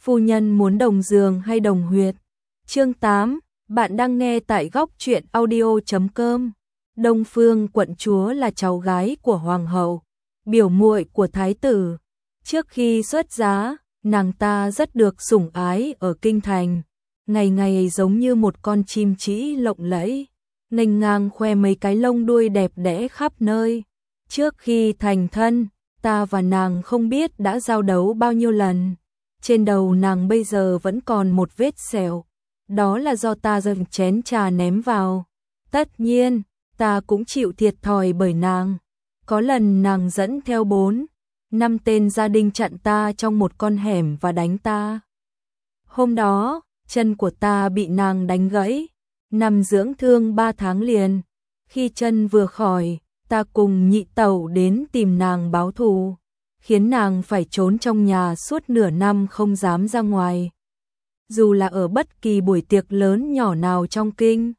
phu nhân muốn đồng giường hay đồng huyệt? Chương 8, bạn đang nghe tại góc truyện audio.com. Đông Phương quận chúa là cháu gái của hoàng hậu, biểu muội của thái tử. Trước khi xuất giá, nàng ta rất được sủng ái ở kinh thành, ngày ngày giống như một con chim trĩ lộng lẫy, nghênh ngang khoe mấy cái lông đuôi đẹp đẽ khắp nơi. Trước khi thành thân, ta và nàng không biết đã giao đấu bao nhiêu lần. Trên đầu nàng bây giờ vẫn còn một vết sẹo, đó là do ta dâng chén trà ném vào. Tất nhiên, ta cũng chịu thiệt thòi bởi nàng. Có lần nàng dẫn theo 4-5 tên gia đình chặn ta trong một con hẻm và đánh ta. Hôm đó, chân của ta bị nàng đánh gãy, nằm dưỡng thương 3 tháng liền. Khi chân vừa khỏi, ta cùng nhị tẩu đến tìm nàng báo thù, khiến nàng phải trốn trong nhà suốt nửa năm không dám ra ngoài. Dù là ở bất kỳ buổi tiệc lớn nhỏ nào trong kinh,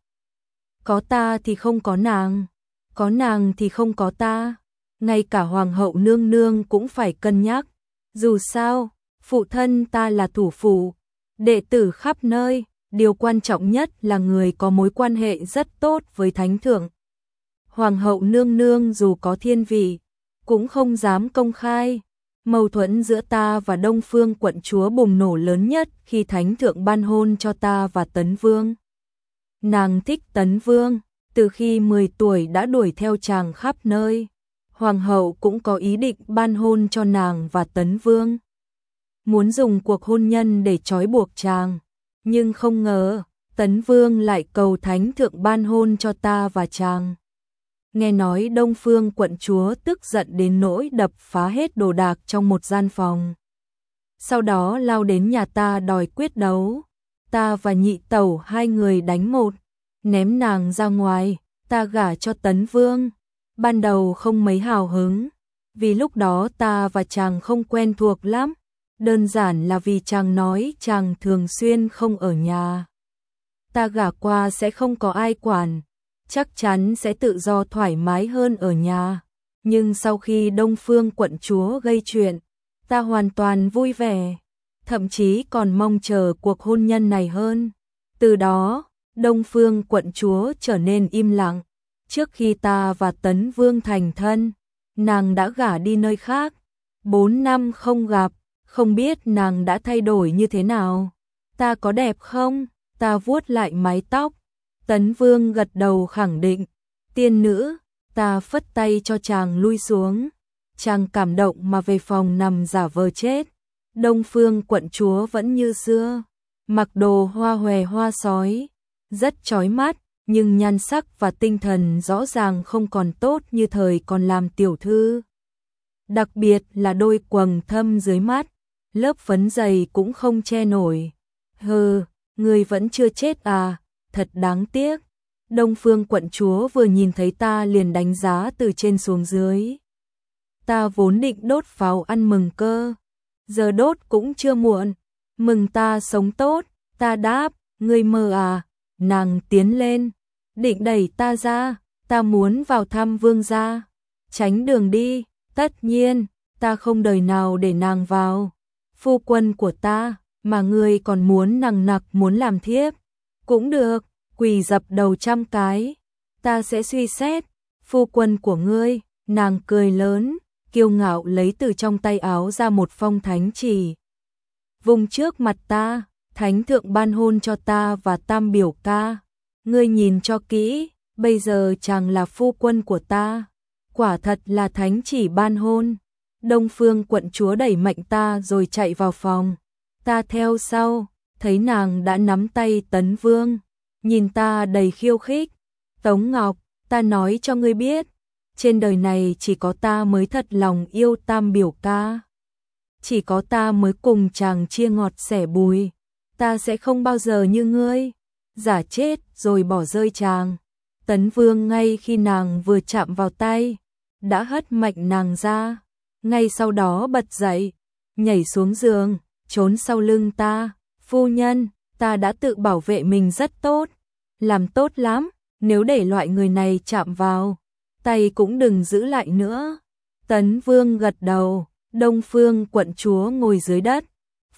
có ta thì không có nàng, có nàng thì không có ta. Ngay cả hoàng hậu nương nương cũng phải cân nhắc. Dù sao, phụ thân ta là thủ phủ, đệ tử khắp nơi, điều quan trọng nhất là người có mối quan hệ rất tốt với thánh thượng. Hoàng hậu nương nương dù có thiên vị, cũng không dám công khai. Mâu thuẫn giữa ta và Đông Phương quận chúa bùng nổ lớn nhất khi thánh thượng ban hôn cho ta và Tấn Vương. Nàng thích Tấn Vương, từ khi 10 tuổi đã đuổi theo chàng khắp nơi. Hoàng hậu cũng có ý định ban hôn cho nàng và Tấn Vương, muốn dùng cuộc hôn nhân để trói buộc chàng. Nhưng không ngờ, Tấn Vương lại cầu thánh thượng ban hôn cho ta và chàng. Nghe nói Đông Phương quận chúa tức giận đến nỗi đập phá hết đồ đạc trong một gian phòng. Sau đó lao đến nhà ta đòi quyết đấu. Ta và nhị tẩu hai người đánh một, ném nàng ra ngoài, ta gả cho Tấn Vương. Ban đầu không mấy hào hứng, vì lúc đó ta và chàng không quen thuộc lắm. Đơn giản là vì chàng nói chàng thường xuyên không ở nhà. Ta gả qua sẽ không có ai quản, chắc chắn sẽ tự do thoải mái hơn ở nhà. Nhưng sau khi Đông Phương quận chúa gây chuyện, ta hoàn toàn vui vẻ, thậm chí còn mong chờ cuộc hôn nhân này hơn. Từ đó, Đông Phương quận chúa trở nên im lặng. Trước khi ta và Tấn Vương thành thân, nàng đã gả đi nơi khác. 4 năm không gặp, không biết nàng đã thay đổi như thế nào. Ta có đẹp không? Ta vuốt lại mái tóc. Tấn Vương gật đầu khẳng định. Tiên nữ, ta phất tay cho chàng lui xuống. Chàng cảm động mà về phòng nằm giả vờ chết. Đông Phương quận chúa vẫn như xưa, mặc đồ hoa hòe hoa sói, rất chói mắt, nhưng nhan sắc và tinh thần rõ ràng không còn tốt như thời còn làm tiểu thư. Đặc biệt là đôi quầng thâm dưới mắt, lớp phấn dày cũng không che nổi. Hừ, người vẫn chưa chết à, thật đáng tiếc. Đông Phương quận chúa vừa nhìn thấy ta liền đánh giá từ trên xuống dưới. Ta vốn định đốt pháo ăn mừng cơ, giờ đốt cũng chưa muộn. Mừng ta sống tốt, ta đáp, ngươi mơ à. Nàng tiến lên, định đẩy ta ra, ta muốn vào thăm vương gia. Tránh đường đi, tất nhiên, ta không đời nào để nàng vào. Phu quân của ta, mà ngươi còn muốn nằng nặc muốn làm thiếp. Cũng được, quỳ dập đầu 100 cái, ta sẽ suy xét. Phu quân của ngươi, nàng cười lớn, kiêu ngạo lấy từ trong tay áo ra một phong thánh chỉ. Vùng trước mặt ta, thánh thượng ban hôn cho ta và Tam biểu ca. Ngươi nhìn cho kỹ, bây giờ chàng là phu quân của ta. Quả thật là thánh chỉ ban hôn. Đông Phương quận chúa đẩy mạnh ta rồi chạy vào phòng. Ta theo sau, thấy nàng đã nắm tay Tấn Vương, nhìn ta đầy khiêu khích. Tống Ngọc, ta nói cho ngươi biết, trên đời này chỉ có ta mới thật lòng yêu Tam biểu ca. Chỉ có ta mới cùng chàng chia ngọt sẻ bùi. Ta sẽ không bao giờ như ngươi, giả chết rồi bỏ rơi chàng. Tấn Vương ngay khi nàng vừa chạm vào tay, đã hất mạnh nàng ra. Ngay sau đó bật dậy, nhảy xuống giường, trốn sau lưng ta. Phu nhân, ta đã tự bảo vệ mình rất tốt, làm tốt lắm, nếu để loại người này chạm vào, tay cũng đừng giữ lại nữa. Tấn Vương gật đầu. Đông Phương quận chúa ngồi dưới đất.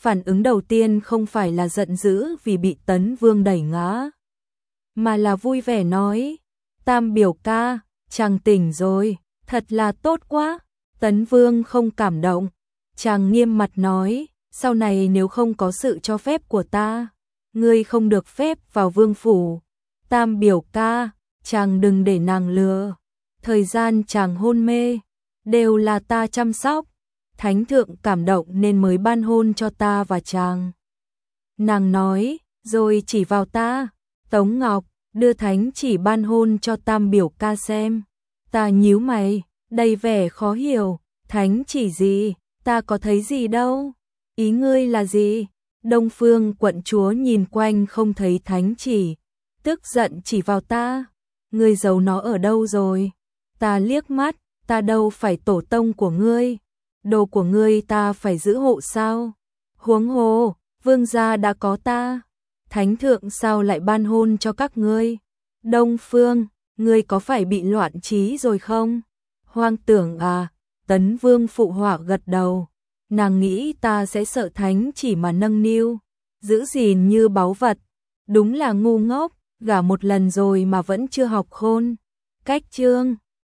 phản ứng đầu tiên không phải là giận dữ vì bị Tấn Vương đẩy ngã, mà là vui vẻ nói, Tam biểu ca, chàng tỉnh rồi, thật là tốt quá. Tấn Vương không cảm động, chàng nghiêm mặt nói, sau này nếu không có sự cho phép của ta, ngươi không được phép vào vương phủ. Tam biểu ca, chàng đừng để nàng lừa, thời gian chàng hôn mê, đều là ta chăm sóc, thánh thượng cảm động nên mới ban hôn cho ta và chàng. Nàng nói, rồi chỉ vào ta, Tống Ngọc, đưa thánh chỉ ban hôn cho Tam biểu ca xem. Ta nhíu mày, đầy vẻ khó hiểu, thánh chỉ gì, ta có thấy gì đâu, ý ngươi là gì? Đông Phương quận chúa nhìn quanh không thấy thánh chỉ, tức giận chỉ vào ta, ngươi giấu nó ở đâu rồi? Ta liếc mắt, ta đâu phải tổ tông của ngươi, đồ của ngươi ta phải giữ hộ sao? Huống hồ, vương gia đã có ta, thánh thượng sao lại ban hôn cho các ngươi? Đông Phương, ngươi có phải bị loạn trí rồi không? Hoang tưởng à? Tấn Vương phụ họa gật đầu, nàng nghĩ ta sẽ sợ thánh chỉ mà nâng niu, giữ gìn như báu vật, đúng là ngu ngốc, gả một lần rồi mà vẫn chưa học khôn. Cách chương